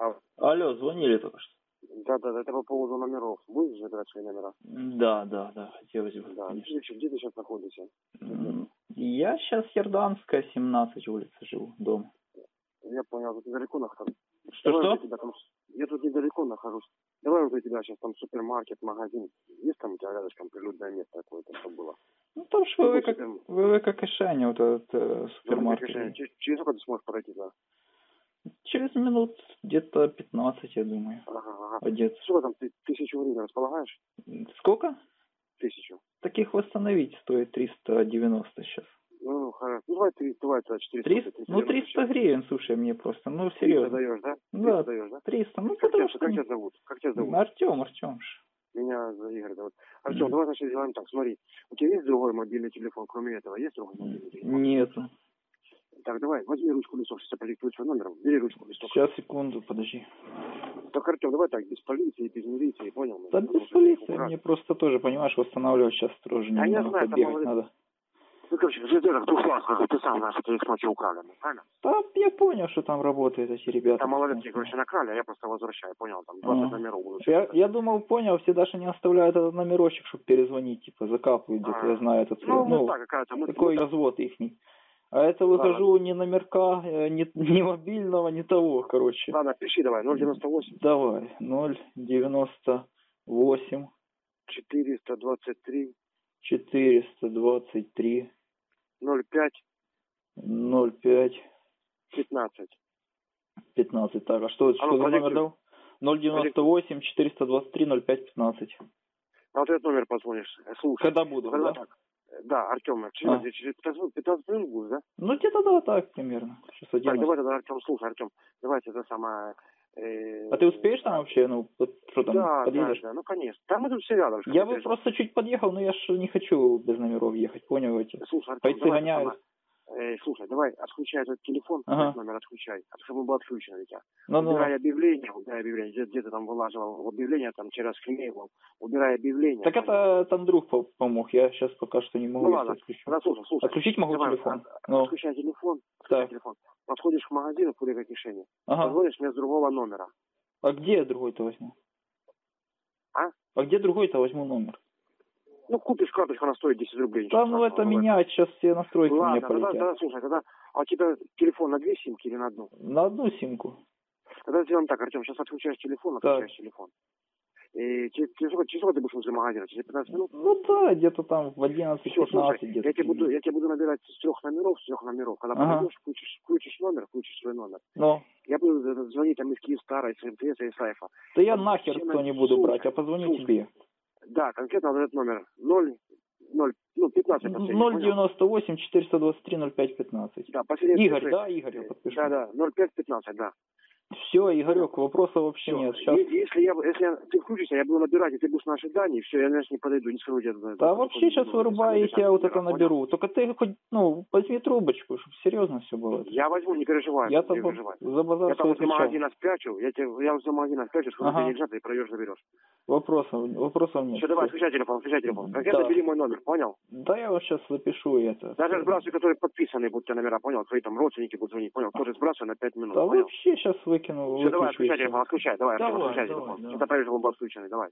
Алло, звонили только что. Да, это по поводу номеров. Будешь забирать свои номера? Да, хотелось бы. Да. Где ты сейчас находишься? Я сейчас Ярданская, 17 улица живу, дома. Я понял, тут недалеко нахожусь. Что? Я тут недалеко нахожусь. Давай вот у тебя сейчас там супермаркет, магазин. Есть там у тебя рядышком прилюдное место какое-то, чтобы было? Ну там же ВВК Кишане, вот этот супермаркет. Через сколько ты сможешь пройти, да? Через минут где-то 15, я думаю. Ага. Одеться. Сколько там, ты 1000 гривен располагаешь? Сколько? 1000. Таких восстановить стоит 390 сейчас. Ну, хорошо. Ну, давай 400. 300? Ну, 300 гривен, слушай, мне просто. Ну, серьезно. 300 даешь, да? 300 Да, даешь, да? 300. Ну, как тебя зовут? Артем. Меня Игорь зовут. Артем, давай, значит, сделаем так. Смотри, у тебя есть другой мобильный телефон, кроме этого? Есть другой мобильный телефон? Нету. Так, давай, возьми ручку, листок, сейчас я продиктую свой номер. Бери ручку, листок. Сейчас, секунду, подожди. Так, Артем, давай так, без полиции, без милиции, понял? Да без полиции, мне просто тоже, понимаешь, восстанавливать сейчас тоже немного побегать надо. Ну, короче, в двух словах, ты сам знаешь, что их ночью украли, правильно? Да, я понял, что там работают эти ребята. Там малолетки, короче, накрали, а я просто возвращаю, понял? Там 20 номеров будут. Я думал, понял, все даже не оставляют этот номерочек, чтобы перезвонить, типа, закапывают где-то, я знаю этот. Ну, так, какая-то такой развод ихний. А это выхожу ни номерка, ни мобильного, ни того, короче. Ладно, пиши давай, 098. Давай, 098. 423. 423. 05. 15. 15, так, а что за номер дал? 098 423 05 15. А вот этот номер позвонишь, слушай. Когда буду, да? Так. Да, Артем, через 15 минут будешь, да? Ну, где-то да, так примерно. Так, давай тогда, Артем, слушай, Артем, давайте это самое... А ты успеешь там вообще, что там, подъедешь? Да, ну, конечно. Там мы тут все рядом. Я бы просто чуть подъехал, но я же не хочу без номеров ехать, понял эти? Слушай, Артем, бойцы гоняют. Слушай, давай, отключай этот телефон, номер отключай, чтобы он был отключен у тебя. Ну, убирай объявление, где ты там вылаживал объявление, там через Хмееву, убирай объявление. Так это там друг помог, я сейчас пока что не могу. Ну ладно, слушай. Отключить могу телефон. Отключай телефон, подходишь к магазину, в ВВК Кишане, позвонишь мне с другого номера. А где я другой-то возьму? А где другой-то возьму номер? Ну, купишь карточку, она стоит 10 рублей. Да, ну это менять, сейчас все настройки у меня полетят. Ладно, тогда, слушай, а у тебя телефон на 2 симки или на одну? На одну симку. Тогда сделаем так, Артем, сейчас отключаешь телефон. И через сколько ты будешь возле магазина? Через 15 минут? Ну да, где-то там в 11-15 где-то. Я тебя буду набирать с трех номеров. Когда подойдешь, включишь свой номер. Я буду звонить там из Киевстара, из МТС, из Сайфа. Да я нахер кто не буду брать, а позвоню тебе. Да, конкретно этот номер 15. 098 423 05 15. Да, последний. Игорь, да, Игорь, я подпишу. Да, 0515, да. Все, Игорек, вопросов вообще нет. Сейчас... Если ты включишься, я буду набирать, и ты будешь наши данные, все, я, не подойду, не скажу где-то. Да вообще сейчас вырубаю, я вот это наберу. Только ты хоть, возьми трубочку, чтобы серьезно все было. Я возьму, не переживай. Я там за базар я там возле магазина спрячу, я возле магазина спрячу, что ты лежат, и пройдешь, заберешь. Вопросов нет. Все, давай, включай телефон. Конкретно бери мой номер, понял? Да, я вот сейчас запишу это. Даже сбрасывай, которые подписаны будут тебе номера, понял? Твои там родственники будут звонить, понял? Тоже сбрасывай на 5 минут, да понял? Вообще сейчас выкину. Все, давай, отключай телефон, отключай давай, телефон. Это проверь, он был отключенный, давай.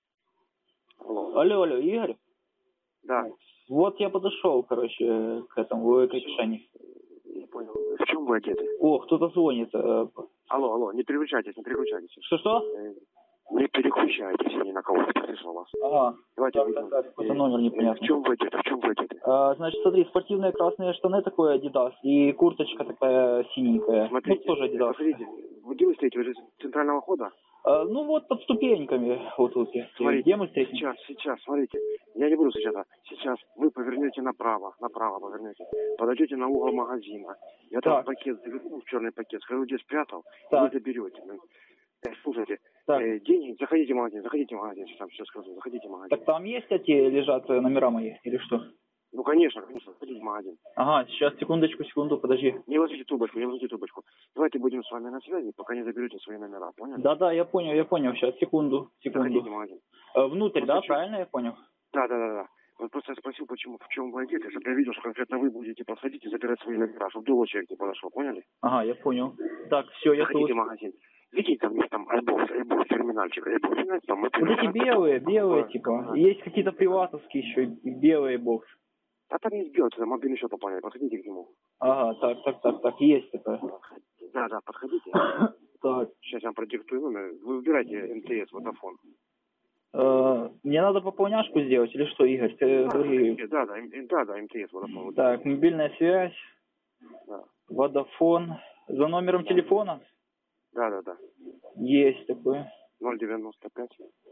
Алло, Игорь? Да. Вот я подошел, короче, к этому ВВК Кишане. Я понял. В чем вы одеты? О, кто-то звонит. Алло, не переключайтесь. Что? Не переключайтесь, я ни на кого не слышал вас. Ага. Давайте. Какой-то номер непонятный. В чем вы одеты? Значит, смотри, спортивные красные штаны такой Adidas и курточка такая синенькая. Смотрите, тоже Adidas. Посмотрите, где вы стоите? Вы же с центрального хода? Вот под ступеньками. Вот тут я. Смотрите, где мы встретим? Сейчас, смотрите. Я не буду сейчас. Сейчас вы повернете направо повернете. Подойдете на угол магазина. Я там пакет заверну в черный пакет, скажу, где спрятал, и вы заберете. Слушайте, деньги, заходите в магазин, сейчас все скажу, заходите в магазин. Так там есть эти лежат номера мои, или что? Ну, конечно, заходите в магазин. Ага, сейчас, секунду, подожди. Не возьмите трубочку. Давайте будем с вами на связи, пока не заберете свои номера, поняли? Да, я понял, сейчас, секунду. Заходите в магазин. Внутрь, да, правильно я понял? Да. Он просто спросил, в чем вы одеты, чтобы я видел, что конкретно вы будете подходить и забирать свои номера, чтобы другой человек не подошел, поняли? Ага, я понял. Так, все, я тут. Заходите в магазин. Видите, там есть там iBox, терминальчик, iBox, там... Вот эти белые, типа. Есть какие-то приватовские еще, и белые боксы. А там есть белый, это мобильный счет пополнять, подходите к нему. Ага, так, есть такое. Да, подходите. Так. Сейчас я вам продиктую номер. Вы выбирайте МТС, Водофон. Мне надо пополняшку сделать или что, Игорь? Ты говори. Да, МТС, Водофон. Так, мобильная связь, да. Водофон. За номером телефона? Да. Есть такое. 095.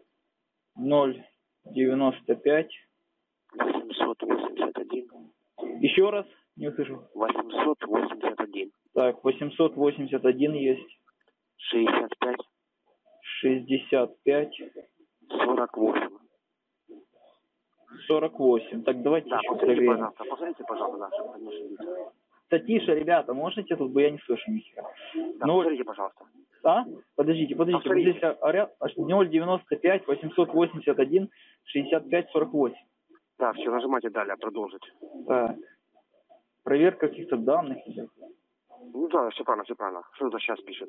095. 881. Еще раз? Не услышал. 881. Так, 881 есть. 65. 65. 48. 48. Так, давайте да, еще проверим. Посмотрите, пожалуйста, да, чтобы не ошибиться. Да тише, ребята, можете тут, я не слышу нихера. Да, посмотрите, пожалуйста. А? Подождите. Вот здесь 095 881 65 48. Да, все, нажимайте далее, продолжить. Так. Проверка каких-то данных идет. Ну да, все правильно. Что это сейчас пишет?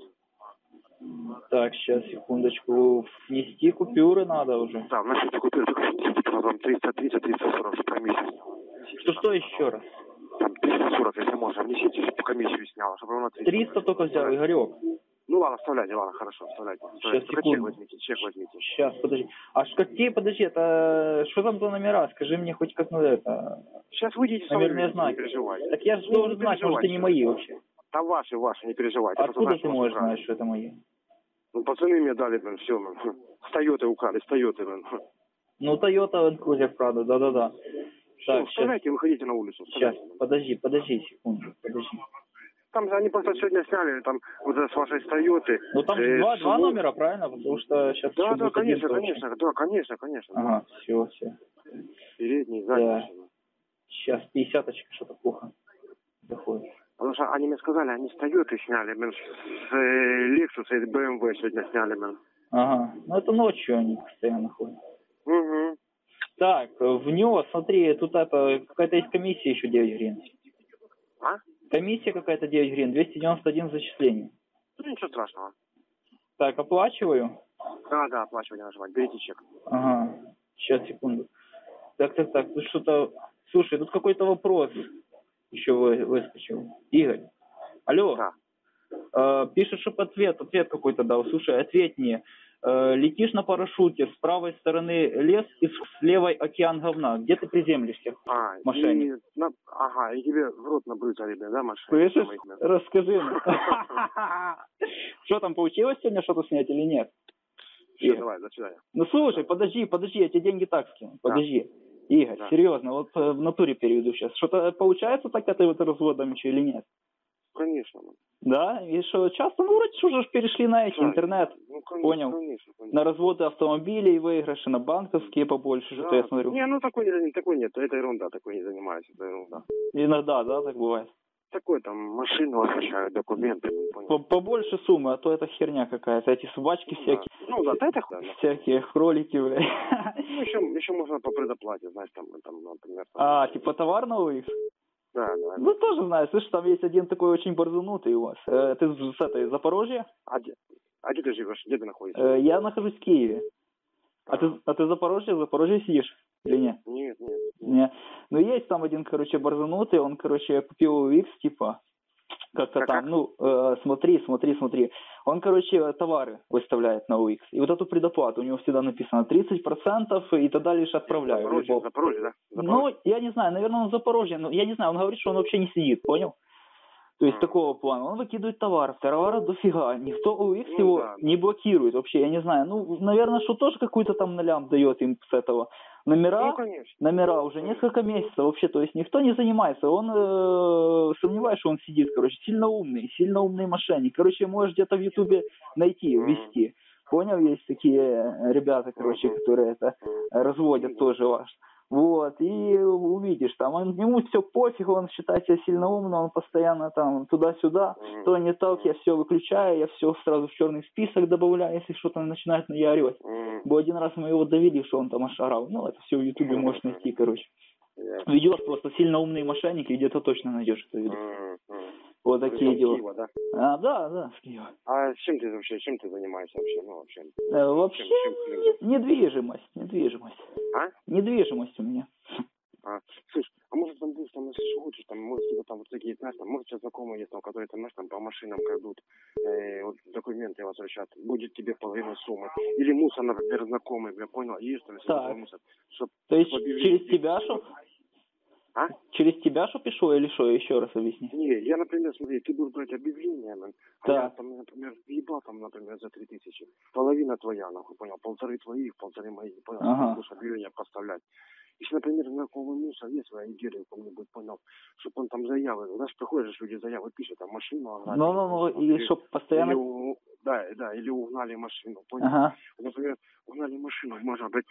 Так, сейчас, секундочку. Внести купюры надо уже. Да, вносите купюры, только внесите, потом 330-340 по месяц. Что еще раз? Там 340, если можно, внесите, чтобы комиссию сняла, чтобы она 300 только взял, Игорек. Ну ладно, вставляйте, хорошо, вставляйте. Сейчас, секунду. Чек возьмите. Сейчас, подожди. А какие, подожди, это что там за номера? Скажи мне хоть как надо это. Сейчас выйдите, номерные знаки. Не переживайте. Так я же должен знать, может, это не мои вообще. Да ваши, не переживайте. Откуда ты можешь знать, что это мои? Ну, пацаны мне дали, все, с Тойоты украли, с Тойоты, Ну, Toyota Land Cruiser, правда, да. Так, вставляйте, выходите на улицу. Сейчас, подожди секунду, подожди. Там же они просто сегодня сняли, там, вот с вашей Тойоты. Ну, там два номера, правильно? Потому что сейчас... Да, конечно. Ага, все. Передний, задний. Да. Сейчас, 50-очка, что-то плохо доходит. Потому что они мне сказали, они с Тойоты сняли, с Lexus и BMW сегодня сняли, Ага, ну это ночью они постоянно ходят. Угу. Так, внес, смотри, тут какая-то есть комиссия еще 9 гривен. А? Комиссия какая-то 9 гривен, 291 зачисление. Ну, ничего страшного. Так, оплачиваю? Да, оплачивание нажимать, берите чек. Ага, сейчас, секунду. Так, тут что-то... Слушай, тут какой-то вопрос еще выскочил. Игорь, алло. Да. Пишет, чтобы ответ какой-то дал. Слушай, ответь мне. Летишь на парашюте, с правой стороны лес и с левой океан говна. Где ты приземлишься? Мошенник. И тебе в рот набрызгали, да, мошенник? Слышишь? Расскажи. Что там, получилось сегодня что-то снять или нет? Все, давай, до свидания. Ну слушай, подожди, я тебе деньги так скину. Подожди. Игорь, серьезно, вот в натуре переведу сейчас. Что-то получается так, ты вот разводом еще или нет? Конечно. Да? И что, часто, вроде уже перешли на интернет. Ну, конечно, понял? Конечно. На разводы автомобилей выигрыши, на банковские побольше, что я смотрю. Не, такой нет, это ерунда, такой не занимаюсь, это ерунда. Иногда, да, так бывает? Такой там машину возвращают, документы. Побольше суммы, а то это херня какая-то, эти собачки всякие. Ну да, это всякие кролики, блядь. Ну, еще можно по предоплате, знаешь, там, например. Типа товар новый? Да. Ну, тоже знаю, слышь, там есть один такой очень борзанутый у вас. Ты с этой Запорожья? А где ты живешь? Где ты находишься? Я нахожусь в Киеве. А ты в Запорожье сидишь? Или нет? Нет. Ну, есть там один, борзанутый, он, купил UX, типа, как-то там, смотри. Он, товары выставляет на UX. И вот эту предоплату у него всегда написано 30%, и тогда лишь отправляю. Запорожье, да? Ну, я не знаю, наверное, он в Запорожье, но я не знаю, он говорит, что он вообще не сидит, понял? То есть такого плана. Он выкидывает товара дофига. Никто UX его не блокирует вообще, я не знаю. Ну, наверное, что тоже какую-то там налям дает им с этого. Номера уже несколько месяцев вообще, то есть никто не занимается. Он сомневается, что он сидит, сильно умный мошенник. Можешь где-то в Ютубе найти, ввести. Понял, есть такие ребята, которые это разводят тоже ваш. Вот, и увидишь, там ему все пофиг, он считает себя сильно умным, он постоянно там туда-сюда, то не так, я все выключаю, я все сразу в черный список добавляю, если что-то начинает наярывать. Бо один раз мы его довели, что он там ошарал. Ну, это все в Ютубе можешь найти, Ведешь просто сильно умные мошенники, где-то точно найдешь это видео. Вот такие дела. Киева, да? Да, с Киева. А чем ты занимаешься вообще? Ну, вообще. Вообще недвижимость. А? Недвижимость у меня. Слушай, а может там будешь, там, если хочешь, там, может, тебе там вот такие, знаешь, там, может, у тебя знакомые есть, там, которые, там, знаешь, там, по машинам крадут, вот, документы возвращат, будет тебе половина суммы. Или мусор, например, знакомый, я понял, есть, там, если мусор. То есть через тебя, что? А? Через тебя, что пишу, или что? Еще раз объясни. Не, я, например, смотри, ты будешь брать объявление, да. Я, там, например, въебал, там, например, за 3000. Половина твоя, нахуй, понял, 1,5 твоих, 1,5 моих, понял, ты будешь объявление поставлять. Если, например, знакомый мусор есть в районе кому-нибудь, понял, чтобы он там заявы, знаешь, приходишь, люди заявы пишут, там, машину ограбили. И чтобы постоянно... Или угнали машину, понял? Например, угнали машину, может быть,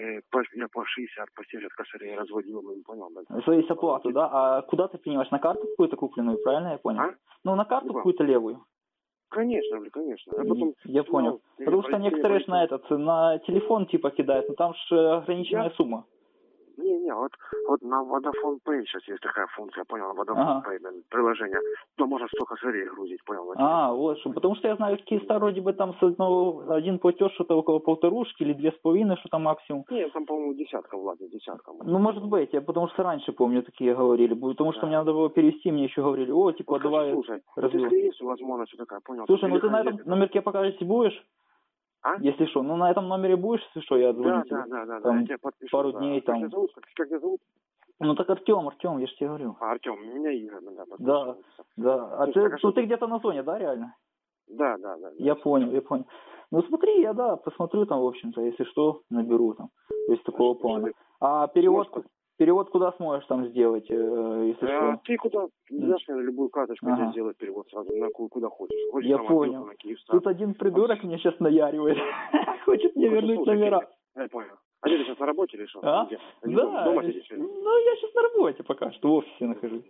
я по 60, по 70 косарей разводил, понял? Зависит оплату, да? А куда ты принимаешь? На карту какую-то купленную, правильно я понял? Ну, на карту какую-то левую. Конечно. А потом, я понял. Потому что некоторые ж на телефон типа кидают, но там же ограниченная сумма. Не, вот на Vodafone Pay сейчас есть такая функция, понял, на Vodafone Pay приложение, то можно столько сырей грузить, понял? Вот что, потому что я знаю, какие Киевстар вроде бы там один платеж что-то около 1,5 или 2,5, что там максимум. Нет, там, по-моему, десятка. Ну, может быть, я потому что раньше, помню, такие говорили, потому что мне надо было перевести, мне еще говорили, типа, давай... Слушай, если есть возможность такая, понял? Слушай, ну ты на этом номерке покажете будешь? Если что, на этом номере будешь, если что, я отзвоню тебе. Да, там, я тебя подпишу. Пару дней там. Как тебя зовут? Ну так Артем, я же тебе говорю. Артем, меня Игорь, да. А ты где-то на зоне, да, реально? Да. Я понял. Ну смотри, я посмотрю там, в общем-то, если что, наберу там. То есть такого плана. А перевод куда сможешь там сделать, если что? Ты куда? Дашь мне любую карточку, тебе сделать перевод сразу, куда хочешь. Я понял. Тут один придурок мне сейчас наяривает. Хочет мне вернуть номера. Я понял. А где ты сейчас на работе или что? Да. Дома сидишь? Ну, я сейчас на работе пока что, в офисе нахожусь.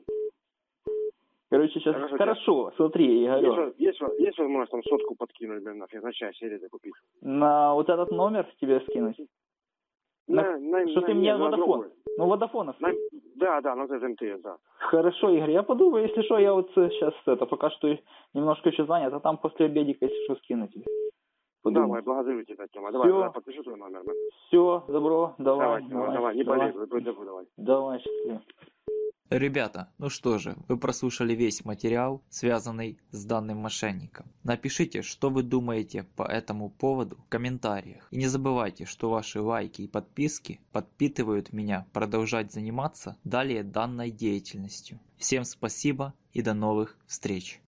Короче, сейчас хорошо, смотри, я говорю. Есть возможность там 100 подкинуть, блин, на часть серии купить? На вот этот номер тебе скинуть? Что ты мне Vodafone? Ну, Vodafone. Да, на МТС, да. Хорошо, Игорь, я подумаю, если что, я вот сейчас пока что немножко еще занят, а там после обедика, если что, скину тебе. Давай, благодарю тебя, Тёма. Давай, подпишу твой номер. Все, добро, давай. Не болей, давай. Давай, счастливо. Ребята, ну что же, вы прослушали весь материал, связанный с данным мошенником. Напишите, что вы думаете по этому поводу в комментариях. И не забывайте, что ваши лайки и подписки подпитывают меня продолжать заниматься далее данной деятельностью. Всем спасибо и до новых встреч.